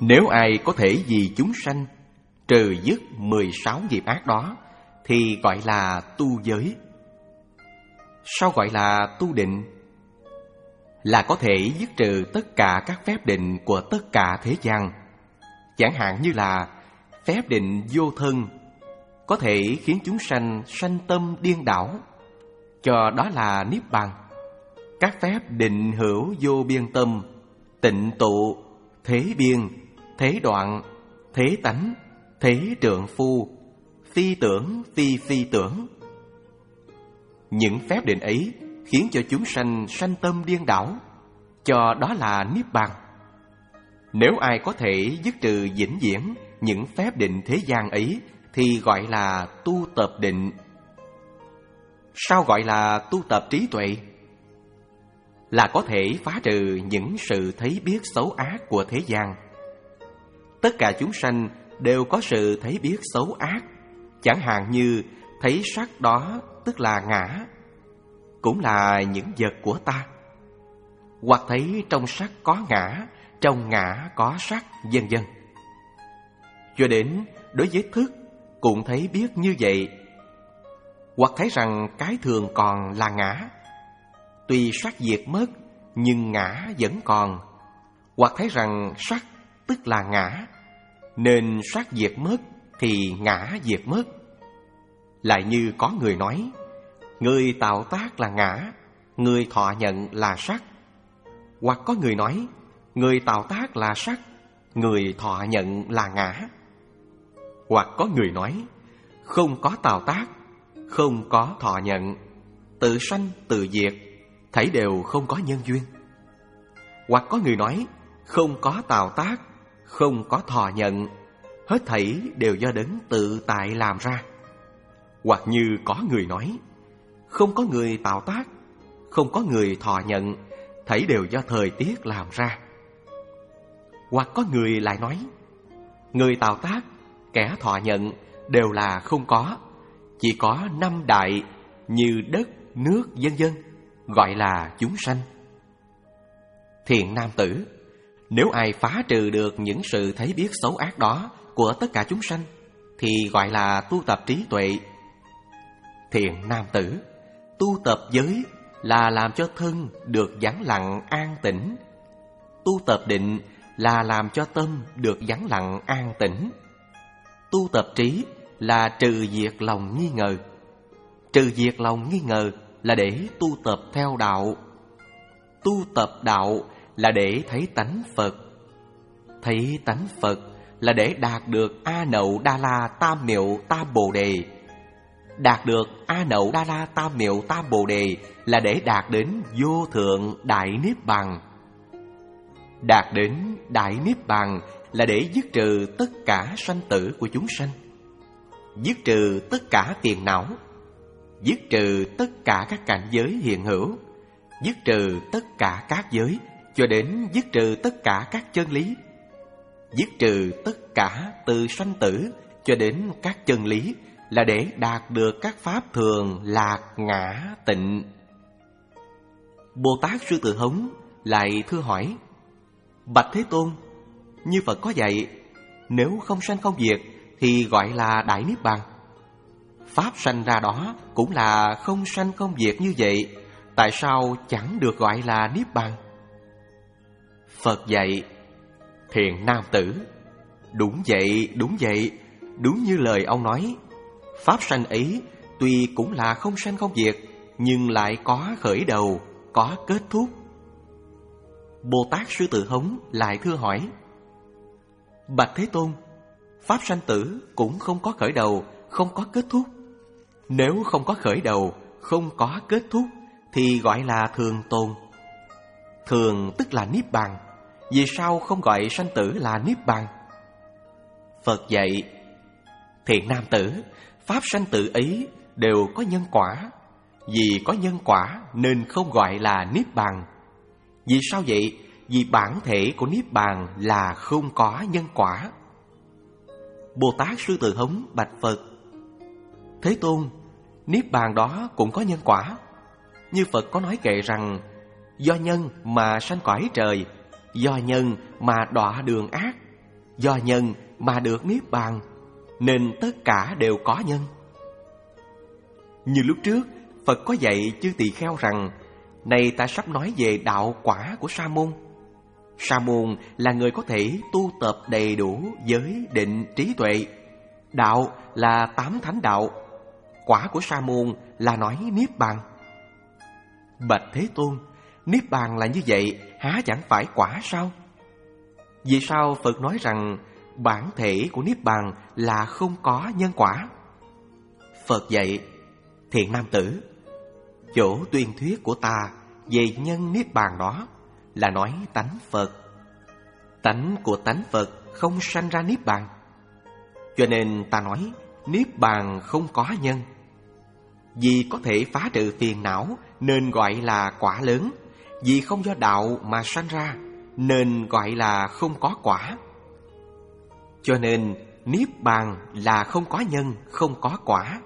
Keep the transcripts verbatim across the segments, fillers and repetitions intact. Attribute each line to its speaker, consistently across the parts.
Speaker 1: Nếu ai có thể vì chúng sanh trừ dứt mười sáu nghiệp ác đó thì gọi là tu giới. Sao gọi là tu định? Là có thể dứt trừ tất cả các phép định của tất cả thế gian. Chẳng hạn như là phép định vô thân, có thể khiến chúng sanh sanh tâm điên đảo, cho đó là niết bàn. Các phép định hữu vô biên tâm, tịnh tụ, thế biên, thế đoạn, thế tánh, thế trượng phu, phi tưởng, phi phi tưởng. Những phép định ấy khiến cho chúng sanh sanh tâm điên đảo, cho đó là niết bàn. Nếu ai có thể dứt trừ vĩnh viễn những phép định thế gian ấy thì gọi là tu tập định. Sao gọi là tu tập trí tuệ? Là có thể phá trừ những sự thấy biết xấu ác của thế gian. Tất cả chúng sanh đều có sự thấy biết xấu ác. Chẳng hạn như thấy sắc đó tức là ngã, cũng là những vật của ta. Hoặc thấy trong sắc có ngã, trong ngã có sắc, vân vân. Cho đến đối với thức cũng thấy biết như vậy. Hoặc thấy rằng cái thường còn là ngã, tuy sắc diệt mất nhưng ngã vẫn còn. Hoặc thấy rằng sắc tức là ngã, nên sắc diệt mất thì ngã diệt mất. Lại như có người nói, người tạo tác là ngã, người thọ nhận là sắc. Hoặc có người nói, người tạo tác là sắc, người thọ nhận là ngã. Hoặc có người nói, không có tạo tác, không có thọ nhận, tự sanh tự diệt, thảy đều không có nhân duyên. Hoặc có người nói, không có tạo tác, không có thọ nhận, hết thảy đều do đấng tự tại làm ra. Hoặc như có người nói, không có người tạo tác, không có người thọ nhận, thảy đều do thời tiết làm ra. Hoặc có người lại nói, người tạo tác, kẻ thọ nhận đều là không có, chỉ có năm đại như đất, nước, vân vân, gọi là chúng sanh. Thiện nam tử, nếu ai phá trừ được những sự thấy biết xấu ác đó của tất cả chúng sanh thì gọi là tu tập trí tuệ. Thiện nam tử, tu tập giới là làm cho thân được vắng lặng an tĩnh. Tu tập định là làm cho tâm được vắng lặng an tĩnh. Tu tập trí là trừ diệt lòng nghi ngờ. Trừ diệt lòng nghi ngờ là để tu tập theo đạo. Tu tập đạo là để thấy tánh Phật. Thấy tánh Phật là để đạt được A Nậu Đa La Tam Miệu Tam Bồ Đề. Đạt được A Nậu Đa La Tam Miệu Tam Bồ Đề là để đạt đến vô thượng đại niết bàn. Đạt đến đại niết bàn là để dứt trừ tất cả sanh tử của chúng sanh, dứt trừ tất cả phiền não, dứt trừ tất cả các cảnh giới hiện hữu, dứt trừ tất cả các giới, cho đến dứt trừ tất cả các chân lý, dứt trừ tất cả từ sanh tử cho đến các chân lý, là để đạt được các pháp thường lạc ngã tịnh. Bồ Tát Sư Tử Hống lại thưa hỏi, bạch Thế Tôn, như Phật có dạy, nếu không sanh không diệt thì gọi là đại niết bàn. Pháp sanh ra đó cũng là không sanh không diệt như vậy, tại sao chẳng được gọi là niết bàn? Phật dạy, thiện nam tử, đúng vậy, đúng vậy, đúng như lời ông nói. Pháp sanh ấy tuy cũng là không sanh không diệt, nhưng lại có khởi đầu, có kết thúc. Bồ Tát Sư Tử Hống lại thưa hỏi, bạch Thế Tôn, pháp sanh tử cũng không có khởi đầu, không có kết thúc. Nếu không có khởi đầu, không có kết thúc thì gọi là thường tồn. Thường tức là niết bàn, vì sao không gọi sanh tử là niết bàn? Phật dạy, thiện nam tử, pháp sanh tử ấy đều có nhân quả. Vì có nhân quả nên không gọi là niết bàn. Vì sao vậy? Vì bản thể của niết bàn là không có nhân quả. Bồ Tát Sư Tử Hống bạch Phật, Thế Tôn, niết bàn đó cũng có nhân quả. Như Phật có nói kệ rằng, do nhân mà sanh cõi trời, do nhân mà đọa đường ác, Do nhân mà được niết bàn, nên tất cả đều có nhân. Như lúc trước, Phật có dạy chư tỳ kheo rằng, này ta sắp nói về đạo quả của Sa môn. Sa môn là người có thể tu tập đầy đủ giới định trí tuệ. Đạo là tám thánh đạo. Quả của Sa môn là nói niết bàn. Bạch Thế Tôn, niết bàn là như vậy, há chẳng phải quả sao? Vì sao Phật nói rằng bản thể của niết bàn là không có nhân quả? Phật dạy, thiện nam tử, chỗ tuyên thuyết của ta về nhân niết bàn đó là nói tánh Phật. Tánh của tánh Phật không sanh ra niết bàn, cho nên ta nói niết bàn không có nhân. Vì có thể phá trừ phiền não nên gọi là quả lớn. Vì không do đạo mà sanh ra nên gọi là không có quả. Cho nên niết bàn là không có nhân, không có quả.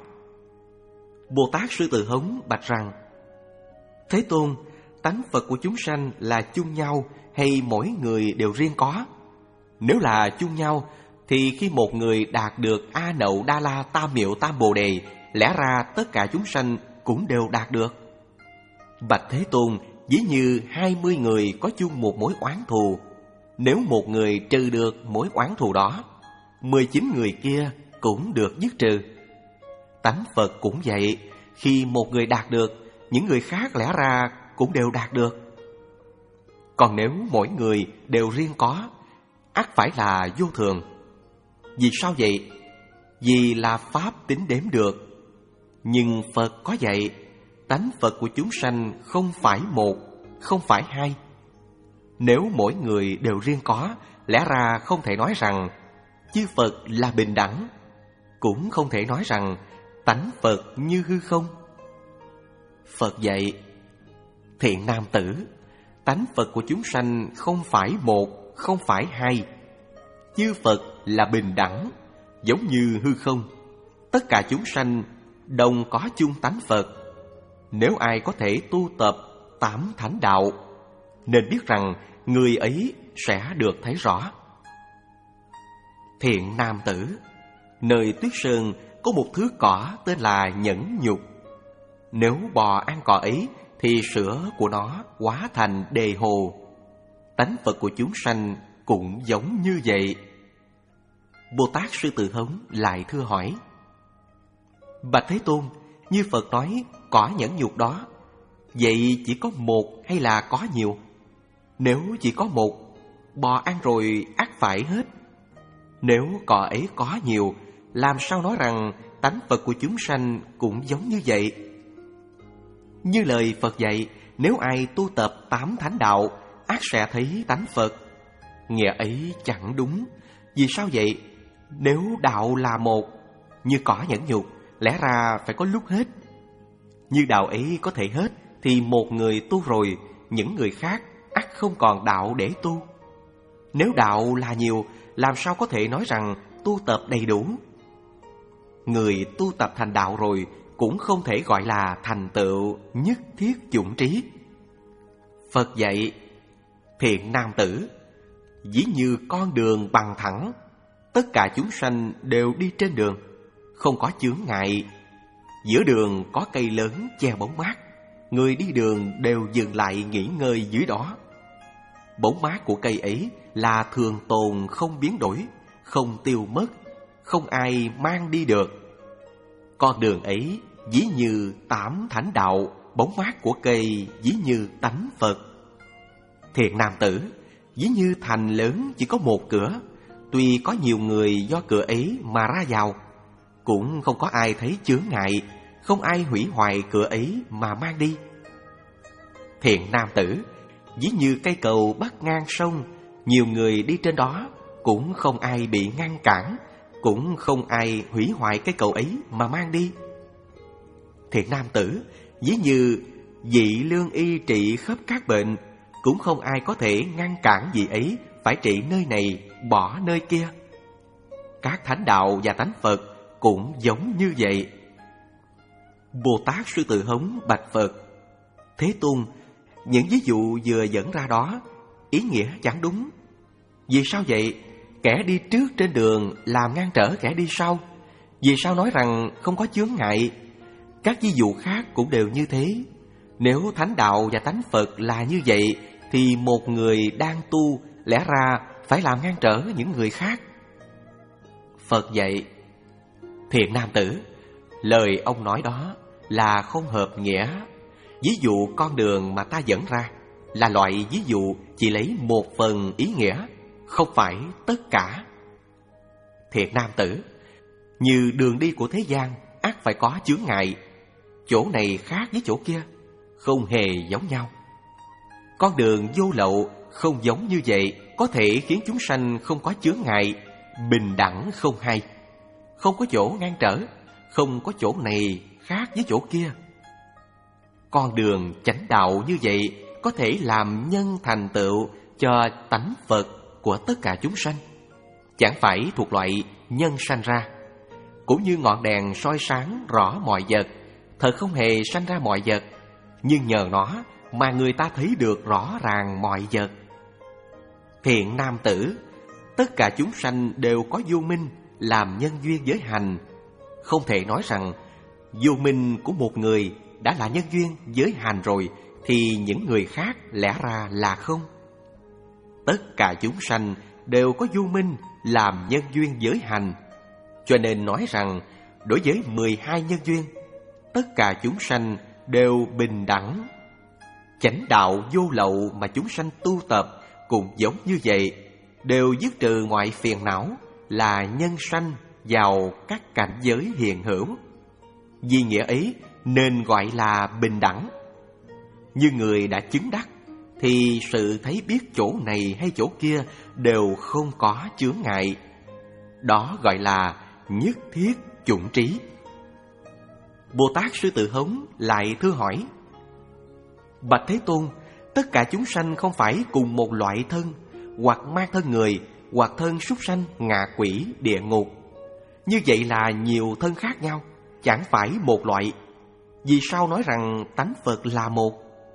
Speaker 1: Bồ Tát Sư Tử Hống bạch rằng, Thế Tôn, tánh Phật của chúng sanh là chung nhau hay mỗi người đều riêng có? Nếu là chung nhau thì khi một người đạt được A Nậu Đa La Tam Miệu Tam Bồ Đề, lẽ ra tất cả chúng sanh cũng đều đạt được. Bạch Thế Tôn, ví như hai mươi người có chung một mối oán thù, nếu một người trừ được mối oán thù đó, mười chín người kia cũng được dứt trừ. Tánh Phật cũng vậy, khi một người đạt được, những người khác lẽ ra cũng đều đạt được. Còn nếu mỗi người đều riêng có, ắt phải là vô thường. Vì sao vậy? Vì là pháp tính đếm được. Nhưng Phật có dạy, tánh Phật của chúng sanh không phải một, không phải hai. Nếu mỗi người đều riêng có, lẽ ra không thể nói rằng chư Phật là bình đẳng, cũng không thể nói rằng tánh Phật như hư không. Phật dạy, thiện nam tử, tánh Phật của chúng sanh không phải một, không phải hai. Chư Phật là bình đẳng, giống như hư không. Tất cả chúng sanh đồng có chung tánh Phật. Nếu ai có thể tu tập tám thánh đạo, nên biết rằng người ấy sẽ được thấy rõ. Thiện nam tử, nơi Tuyết Sơn có một thứ cỏ tên là nhẫn nhục. Nếu bò ăn cỏ ấy thì sữa của nó hóa thành đề hồ. Tánh Phật của chúng sanh cũng giống như vậy. Bồ Tát Sư Tử Hống lại thưa hỏi, Bạch Thế Tôn, như Phật nói cỏ nhẫn nhục đó, vậy chỉ có một hay là có nhiều? Nếu chỉ có một, bò ăn rồi ắt phải hết. Nếu cỏ ấy có nhiều, làm sao nói rằng tánh Phật của chúng sanh cũng giống như vậy? Như lời Phật dạy, nếu ai tu tập tám thánh đạo, ắt sẽ thấy tánh Phật. Nghĩa ấy chẳng đúng. Vì sao vậy? Nếu đạo là một, như cỏ nhẫn nhục, lẽ ra phải có lúc hết. Như đạo ấy có thể hết, thì một người tu rồi, những người khác ắt không còn đạo để tu. Nếu đạo là nhiều, làm sao có thể nói rằng tu tập đầy đủ? Người tu tập thành đạo rồi cũng không thể gọi là thành tựu nhất thiết chủng trí. Phật dạy, thiện nam tử, ví như con đường bằng thẳng, tất cả chúng sanh đều đi trên đường, không có chướng ngại. Giữa đường có cây lớn che bóng mát, người đi đường đều dừng lại nghỉ ngơi dưới đó. Bóng mát của cây ấy là thường tồn không biến đổi, không tiêu mất, không ai mang đi được. Con đường ấy ví như tám thánh đạo, bóng mát của cây ví như tánh Phật. Thiện nam tử, ví như thành lớn chỉ có một cửa, tuy có nhiều người do cửa ấy mà ra vào, cũng không có ai thấy chướng ngại, không ai hủy hoại cửa ấy mà mang đi. Thiện nam tử, ví như cây cầu bắc ngang sông, nhiều người đi trên đó, cũng không ai bị ngăn cản, cũng không ai hủy hoại cây cầu ấy mà mang đi. Thiện nam tử, ví như vị lương y trị khắp các bệnh, cũng không ai có thể ngăn cản vị ấy phải trị nơi này, bỏ nơi kia. Các thánh đạo và tánh Phật cũng giống như vậy. Bồ Tát Sư Tử Hống bạch Phật, Thế Tôn, những ví dụ vừa dẫn ra đó, ý nghĩa chẳng đúng. Vì sao vậy? Kẻ đi trước trên đường làm ngăn trở kẻ đi sau. Vì sao nói rằng không có chướng ngại? Các ví dụ khác cũng đều như thế. Nếu thánh đạo và tánh Phật là như vậy, thì một người đang tu lẽ ra phải làm ngăn trở những người khác. Phật dạy: thiện nam tử, lời ông nói đó là không hợp nghĩa. Ví dụ con đường mà ta dẫn ra là loại ví dụ chỉ lấy một phần ý nghĩa, không phải tất cả. Thiện nam tử, như đường đi của thế gian ắt phải có chướng ngại. Chỗ này khác với chỗ kia, không hề giống nhau. Con đường vô lậu không giống như vậy, có thể khiến chúng sanh không có chướng ngại, bình đẳng không hay. Không có chỗ ngăn trở, không có chỗ này khác với chỗ kia. Con đường chánh đạo như vậy có thể làm nhân thành tựu cho tánh Phật của tất cả chúng sanh, chẳng phải thuộc loại nhân sanh ra. Cũng như ngọn đèn soi sáng rõ mọi vật, thật không hề sanh ra mọi vật, nhưng nhờ nó mà người ta thấy được rõ ràng mọi vật. Thiện nam tử, tất cả chúng sanh đều có vô minh làm nhân duyên giới hành. Không thể nói rằng vô minh của một người đã là nhân duyên giới hành rồi thì những người khác lẽ ra là không. Tất cả chúng sanh đều có vô minh làm nhân duyên giới hành, cho nên nói rằng đối với mười hai nhân duyên, tất cả chúng sanh đều bình đẳng. Chánh đạo vô lậu mà chúng sanh tu tập cũng giống như vậy, đều dứt trừ mọi phiền não, là nhân sanh vào các cảnh giới hiện hữu. Vì nghĩa ấy nên gọi là bình đẳng. Như người đã chứng đắc thì sự thấy biết chỗ này hay chỗ kia đều không có chướng ngại. Đó gọi là nhất thiết chủng trí. Bồ Tát Sư Tử Hống lại thưa hỏi: bạch Thế Tôn, tất cả chúng sanh không phải cùng một loại thân, hoặc mang thân người, hoặc thân súc sanh, ngạ quỷ, địa ngục. Như vậy là nhiều thân khác nhau, chẳng phải một loại. Vì sao nói rằng tánh Phật là một?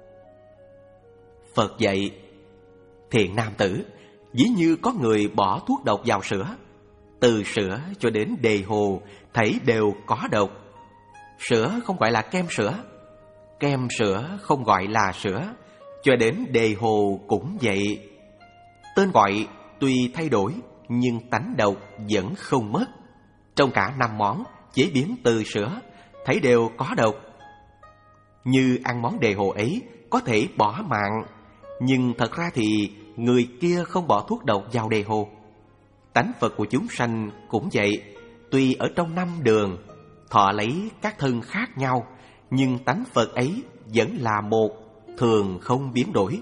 Speaker 1: Phật dạy: thiện nam tử, ví như có người bỏ thuốc độc vào sữa, từ sữa cho đến đề hồ thấy đều có độc. Sữa không gọi là kem sữa, kem sữa không gọi là sữa, cho đến đề hồ cũng vậy. Tên gọi tuy thay đổi nhưng tánh độc vẫn không mất. Trong cả năm món chế biến từ sữa thấy đều có độc. Như ăn món đề hồ ấy có thể bỏ mạng, nhưng thật ra thì người kia không bỏ thuốc độc vào đề hồ. Tánh Phật của chúng sanh cũng vậy, tuy ở trong năm đường thọ lấy các thân khác nhau, nhưng tánh Phật ấy vẫn là một, thường không biến đổi.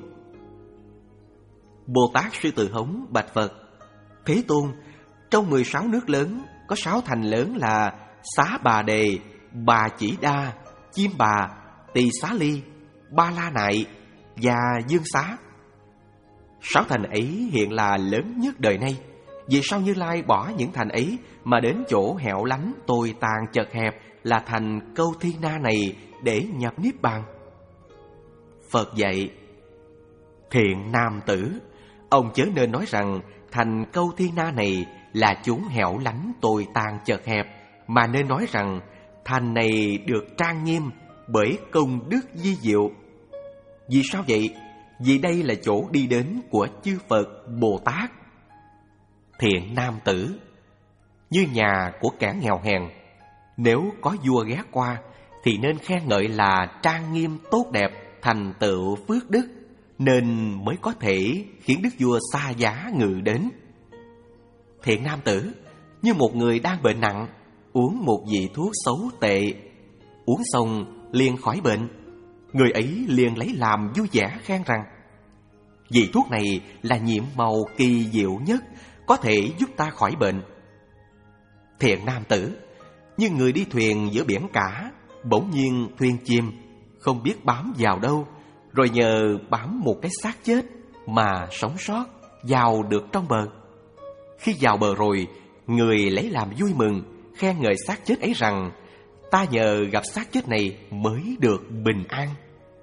Speaker 1: Bồ Tát Sư Tử Hống bạch Phật: Thế Tôn, trong mười sáu nước lớn có sáu thành lớn là Xá Bà Đề, Bà Chỉ Đa, Chiêm Bà, Tỳ Xá Ly, Ba La Nại và Dương Xá. Sáu thành ấy hiện là lớn nhất đời nay. Vì sao Như Lai bỏ những thành ấy mà đến chỗ hẻo lánh tồi tàn chật hẹp là thành Câu Thi Na này để nhập Niết Bàn? Phật dạy: thiện nam tử, ông chớ nên nói rằng thành Câu Thi Na này là chốn hẻo lánh tồi tàn chật hẹp, mà nên nói rằng thành này được trang nghiêm bởi công đức vi diệu. Vì sao vậy? Vì đây là chỗ đi đến của chư Phật Bồ Tát. Thiện nam tử, như nhà của kẻ nghèo hèn, nếu có vua ghé qua thì nên khen ngợi là trang nghiêm tốt đẹp, thành tựu phước đức, nên mới có thể khiến đức vua xa giá ngự đến. Thiện nam tử, như một người đang bệnh nặng, uống một vị thuốc xấu tệ, uống xong liền khỏi bệnh, người ấy liền lấy làm vui vẻ khen rằng: vị thuốc này là nhiệm màu kỳ diệu nhất, có thể giúp ta khỏi bệnh. Thiện nam tử, như người đi thuyền giữa biển cả, bỗng nhiên thuyền chìm, không biết bám vào đâu, rồi nhờ bám một cái xác chết mà sống sót, vào được trong bờ. Khi vào bờ rồi, người lấy làm vui mừng, khen ngợi xác chết ấy rằng: ta nhờ gặp xác chết này mới được bình an.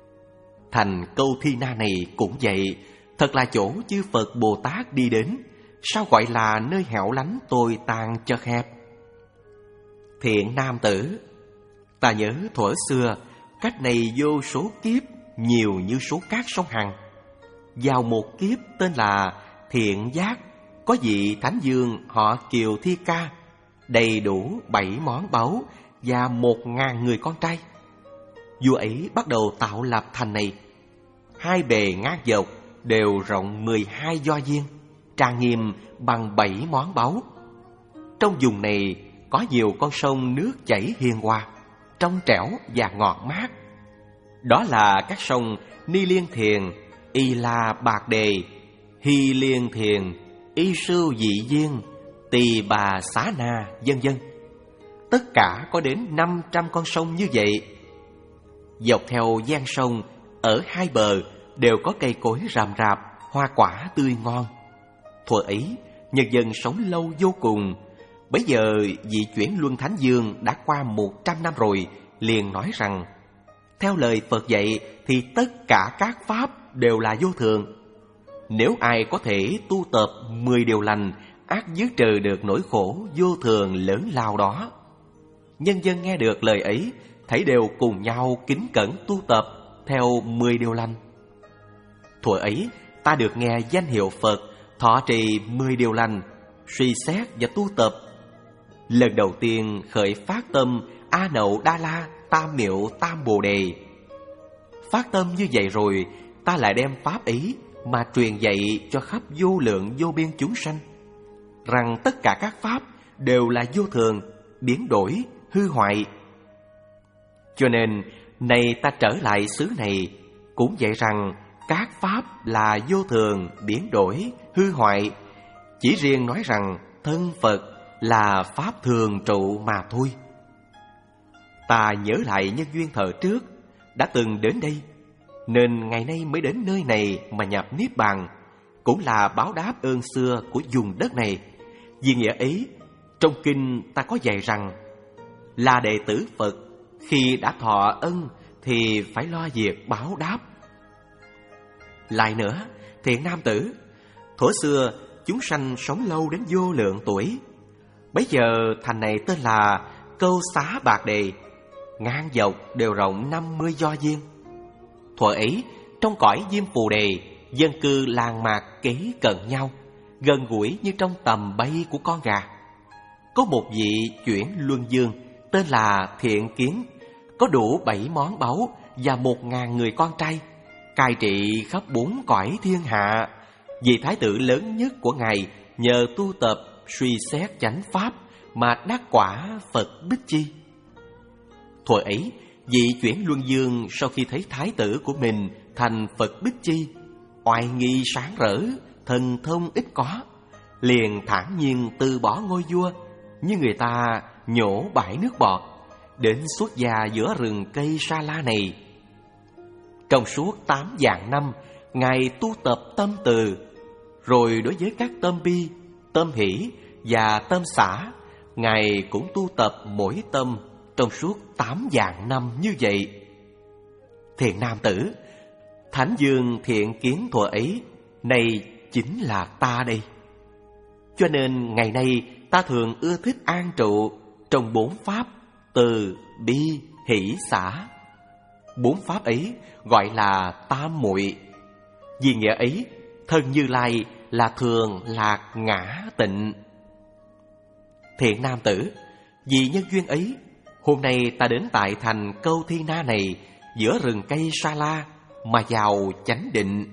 Speaker 1: Thành Câu Thi Na này cũng vậy, thật là chỗ chư Phật Bồ Tát đi đến, sao gọi là nơi hẻo lánh tồi tàn chật hẹp? Thiện nam tử, ta nhớ thuở xưa, cách này vô số kiếp, nhiều như số cát sông Hằng. Vào một kiếp tên là Thiện Giác, có vị thánh dương họ Kiều Thi Ca, đầy đủ bảy món báu và một ngàn người con trai. Vua ấy bắt đầu tạo lập thành này. Hai bề ngang dọc đều rộng mười hai do viên, trang nghiêm bằng bảy món báu. Trong vùng này có nhiều con sông nước chảy hiền hòa, trong trẻo và ngọt mát. Đó là các sông Ni Liên Thiền, Y La Bạc Đề, Hy Liên Thiền, Y Sưu Dị Viên, Tỳ Bà Xá Na, vân vân. Tất cả có đến năm trăm con sông như vậy. Dọc theo gian sông, ở hai bờ đều có cây cối rậm rạp, hoa quả tươi ngon. Thuở ấy, nhân dân sống lâu vô cùng. Bấy giờ vị Chuyển Luân Thánh Dương đã qua một trăm năm rồi, liền nói rằng: theo lời Phật dạy thì tất cả các pháp đều là vô thường. Nếu ai có thể tu tập mười điều lành, ắt dứt trừ được nỗi khổ vô thường lớn lao đó. Nhân dân nghe được lời ấy, thấy đều cùng nhau kính cẩn tu tập theo mười điều lành. Thuở ấy, ta được nghe danh hiệu Phật, thọ trì mười điều lành, suy xét và tu tập. Lần đầu tiên khởi phát tâm A Nậu Đa La Tam Miệu Tam Bồ Đề. Phát tâm như vậy rồi, ta lại đem pháp ấy mà truyền dạy cho khắp vô lượng vô biên chúng sanh, rằng tất cả các pháp đều là vô thường, biến đổi, hư hoại. Cho nên, nay ta trở lại xứ này, cũng dạy rằng các pháp là vô thường, biến đổi, hư hoại. Chỉ riêng nói rằng thân Phật là pháp thường trụ mà thôi. Ta nhớ lại nhân duyên thời trước đã từng đến đây, nên ngày nay mới đến nơi này mà nhập Niết Bàn, cũng là báo đáp ơn xưa của vùng đất này. Vì nghĩa ấy, trong kinh ta có dạy rằng là đệ tử Phật, khi đã thọ ân thì phải lo việc báo đáp. Lại nữa, thiện nam tử, thuở xưa chúng sanh sống lâu đến vô lượng tuổi. Bấy giờ thành này tên là Câu Xá Bạc Đề, ngang dọc đều rộng năm mươi do viên. Thuở ấy, trong cõi Diêm Phù Đề, dân cư làng mạc kế cận nhau, gần gũi như trong tầm bay của con gà. Có một vị Chuyển Luân Dương tên là Thiện Kiến, có đủ bảy món báu và một ngàn người con trai, cai trị khắp bốn cõi thiên hạ. Vị thái tử lớn nhất của ngài nhờ tu tập suy xét chánh pháp mà đắc quả Phật Bích Chi. Thuở ấy, vị Chuyển Luân Dương sau khi thấy thái tử của mình thành Phật Bích Chi, oai nghi sáng rỡ, thần thông ít có, liền thản nhiên từ bỏ ngôi vua, như người ta nhổ bãi nước bọt, đến xuất gia giữa rừng cây sa la này. Trong suốt tám vạn năm, ngài tu tập tâm từ, rồi đối với các tâm bi, tâm hỷ và tâm xả, ngài cũng tu tập mỗi tâm trong suốt tám vạn năm như vậy. Thiện nam tử, Thánh Dương Thiện Kiến thuở ấy, này chính là ta đây. Cho nên ngày nay ta thường ưa thích an trụ trong bốn pháp từ, bi, hỷ, xả. Bốn pháp ấy gọi là tam muội. Vì nghĩa ấy, thân Như Lai là thường lạc ngã tịnh. Thiện nam tử, vì nhân duyên ấy, hôm nay ta đến tại thành Câu Thi Na này, giữa rừng cây sa la mà vào chánh định.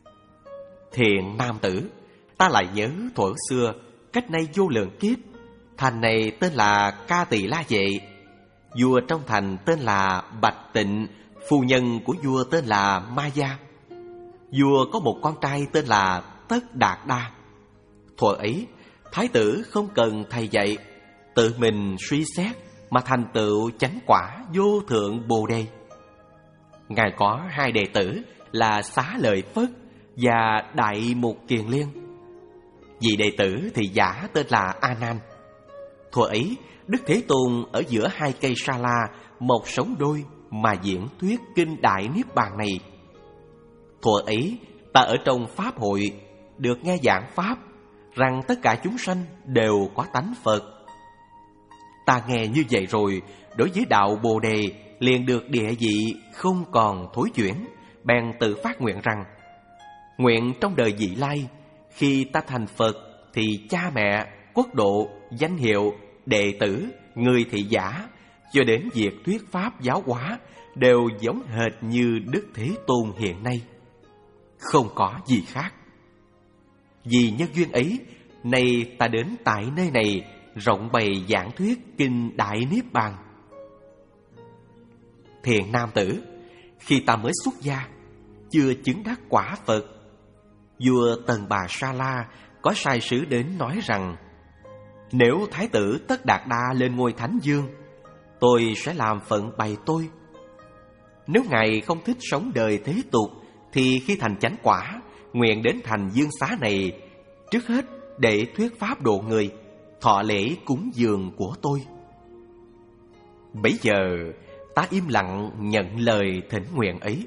Speaker 1: Thiện nam tử, ta lại nhớ thuở xưa, cách nay vô lượng kiếp, thành này tên là Ca Tỳ La Vệ, vua trong thành tên là Bạch Tịnh, phu nhân của vua tên là Ma Gia. Vua có một con trai tên là Tất Đạt Đa. Thuở ấy, thái tử không cần thầy dạy, tự mình suy xét mà thành tựu chánh quả vô thượng Bồ Đề. Ngài có hai đệ tử là Xá Lợi Phất và Đại Mục Kiền Liên. Vị đệ tử thì giả tên là A Nan. Thuở ấy, Đức Thế Tôn ở giữa hai cây sa la một sống đôi mà diễn thuyết kinh Đại Niết Bàn này. Thuở ấy, ta ở trong pháp hội được nghe giảng pháp, rằng tất cả chúng sanh đều có tánh Phật. Ta nghe như vậy rồi, đối với đạo Bồ Đề liền được địa vị không còn thối chuyển, bèn tự phát nguyện rằng: nguyện trong đời vị lai, khi ta thành Phật thì cha mẹ, quốc độ, danh hiệu, đệ tử, người thị giả, cho đến việc thuyết pháp giáo hóa đều giống hệt như Đức Thế Tôn hiện nay, không có gì khác. Vì nhân duyên ấy, nay ta đến tại nơi này rộng bày giảng thuyết kinh Đại Niết Bàn. Thiện nam tử, khi ta mới xuất gia, chưa chứng đắc quả Phật, vua Tần Bà Sa La có sai sứ đến nói rằng: nếu Thái tử Tất Đạt Đa lên ngôi Thánh Dương, tôi sẽ làm phận bày tôi. Nếu ngài không thích sống đời thế tục, thì khi thành chánh quả, nguyện đến thành Dương Xá này trước hết để thuyết pháp độ người, thọ lễ cúng dường của tôi. Bấy giờ ta im lặng nhận lời thỉnh nguyện ấy.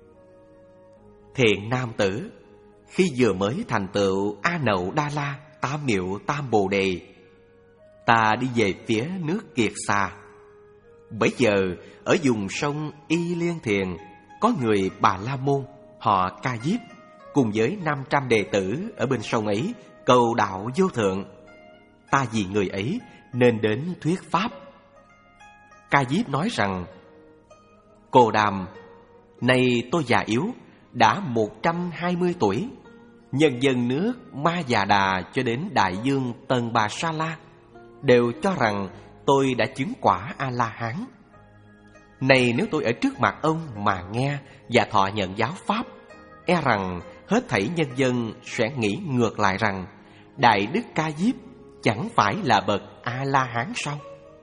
Speaker 1: Thiện nam tử, khi vừa mới thành tựu A Nậu Đa La Tam Miệu Tam Bồ Đề, ta đi về phía nước Kiệt Xà. Bấy giờ ở vùng sông Y Liên Thiền có người Bà La Môn họ Ca Diếp cùng với năm trăm đệ tử ở bên sông ấy cầu đạo vô thượng. Ta vì người ấy nên đến thuyết pháp. Ca Diếp nói rằng: Cô Đàm, nay tôi già yếu, đã một trăm hai mươi tuổi. Nhân dân nước Ma Già Đà cho đến đại dương Tần Bà Sa La đều cho rằng tôi đã chứng quả A-la-hán. Này nếu tôi ở trước mặt ông mà nghe và thọ nhận giáo pháp, e rằng hết thảy nhân dân sẽ nghĩ ngược lại rằng Đại Đức Ca Diếp chẳng phải là bậc A-la-hán sao?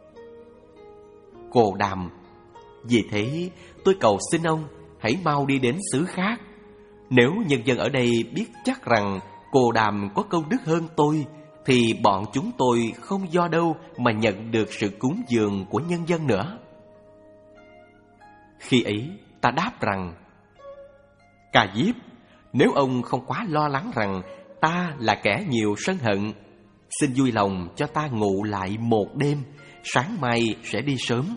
Speaker 1: Cô Đàm, vì thế tôi cầu xin ông hãy mau đi đến xứ khác. Nếu nhân dân ở đây biết chắc rằng Cô Đàm có công đức hơn tôi, thì bọn chúng tôi không do đâu mà nhận được sự cúng dường của nhân dân nữa. Khi ấy ta đáp rằng: Ca Diếp, nếu ông không quá lo lắng rằng ta là kẻ nhiều sân hận, xin vui lòng cho ta ngủ lại một đêm, sáng mai sẽ đi sớm.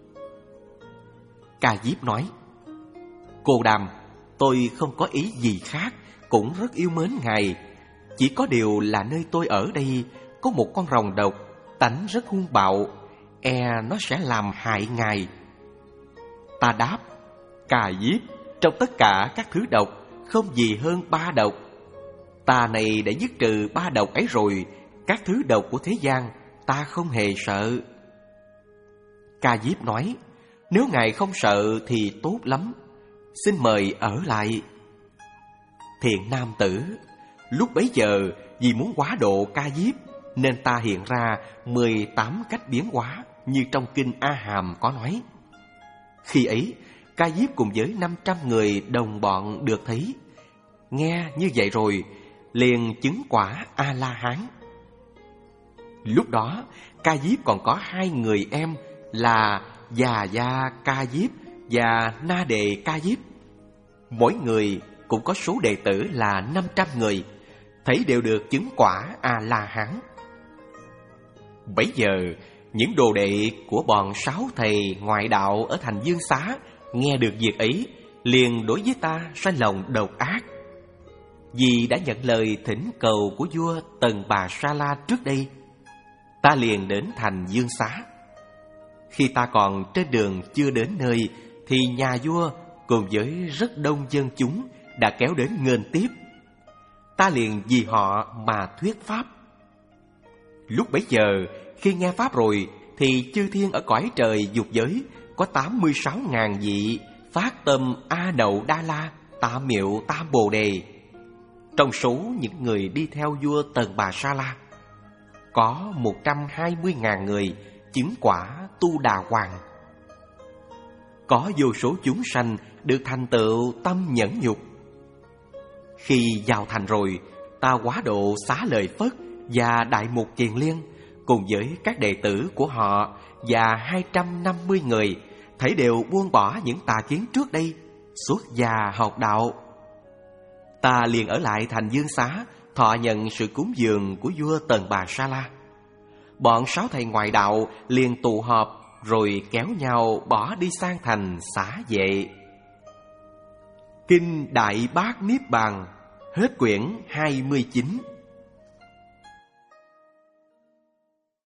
Speaker 1: Ca Diếp nói: Cô Đàm, tôi không có ý gì khác, cũng rất yêu mến ngài. Chỉ có điều là nơi tôi ở đây có một con rồng độc, tánh rất hung bạo, e nó sẽ làm hại ngài. Ta đáp: Ca Diếp, trong tất cả các thứ độc, không gì hơn ba độc. Ta này đã dứt trừ ba độc ấy rồi, các thứ độc của thế gian ta không hề sợ. Ca Diếp nói: Nếu ngài không sợ thì tốt lắm, xin mời ở lại. Thiện nam tử, lúc bấy giờ vì muốn hóa độ Ca Diếp, nên ta hiện ra mười tám cách biến hóa như trong kinh A Hàm có nói. Khi ấy, Ca Diếp cùng với năm trăm người đồng bọn được thấy. Nghe như vậy rồi, liền chứng quả A-la-hán. Lúc đó, Ca Diếp còn có hai người em là Già Gia Ca Diếp và Na Đề Ca Diếp. Mỗi người cũng có số đệ tử là năm trăm người, thấy đều được chứng quả A-la-hán. Bấy giờ, những đồ đệ của bọn sáu thầy ngoại đạo ở thành Dương Xá nghe được việc ấy, liền đối với ta sanh lòng độc ác. Vì đã nhận lời thỉnh cầu của vua Tần Bà Sa La trước đây, ta liền đến thành Dương Xá. Khi ta còn trên đường chưa đến nơi, thì nhà vua cùng với rất đông dân chúng đã kéo đến nghênh tiếp. Ta liền vì họ mà thuyết pháp. Lúc bấy giờ, khi nghe pháp rồi, thì chư thiên ở cõi trời dục giới có tám mươi sáu ngàn vị phát tâm A Nậu Đa La Tam Miệu Tam Bồ Đề. Trong số những người đi theo vua Tần Bà Sa La, có một trăm hai mươi ngàn người chứng quả Tu Đà Hoàng. Có vô số chúng sanh được thành tựu tâm nhẫn nhục. Khi vào thành rồi, ta hóa độ Xá Lợi Phất và Đại Mục Kiền Liên cùng với các đệ tử của họ và hai trăm năm mươi người, thấy đều buông bỏ những tà kiến trước đây, xuất gia học đạo. Ta liền ở lại thành Dương Xá thọ nhận sự cúng dường của vua Tần Bà Sa La. Bọn sáu thầy ngoại đạo liền tụ họp rồi kéo nhau bỏ đi sang thành xá vệ. Kinh Đại Bát Niết Bàn, hết quyển hai mươi chín.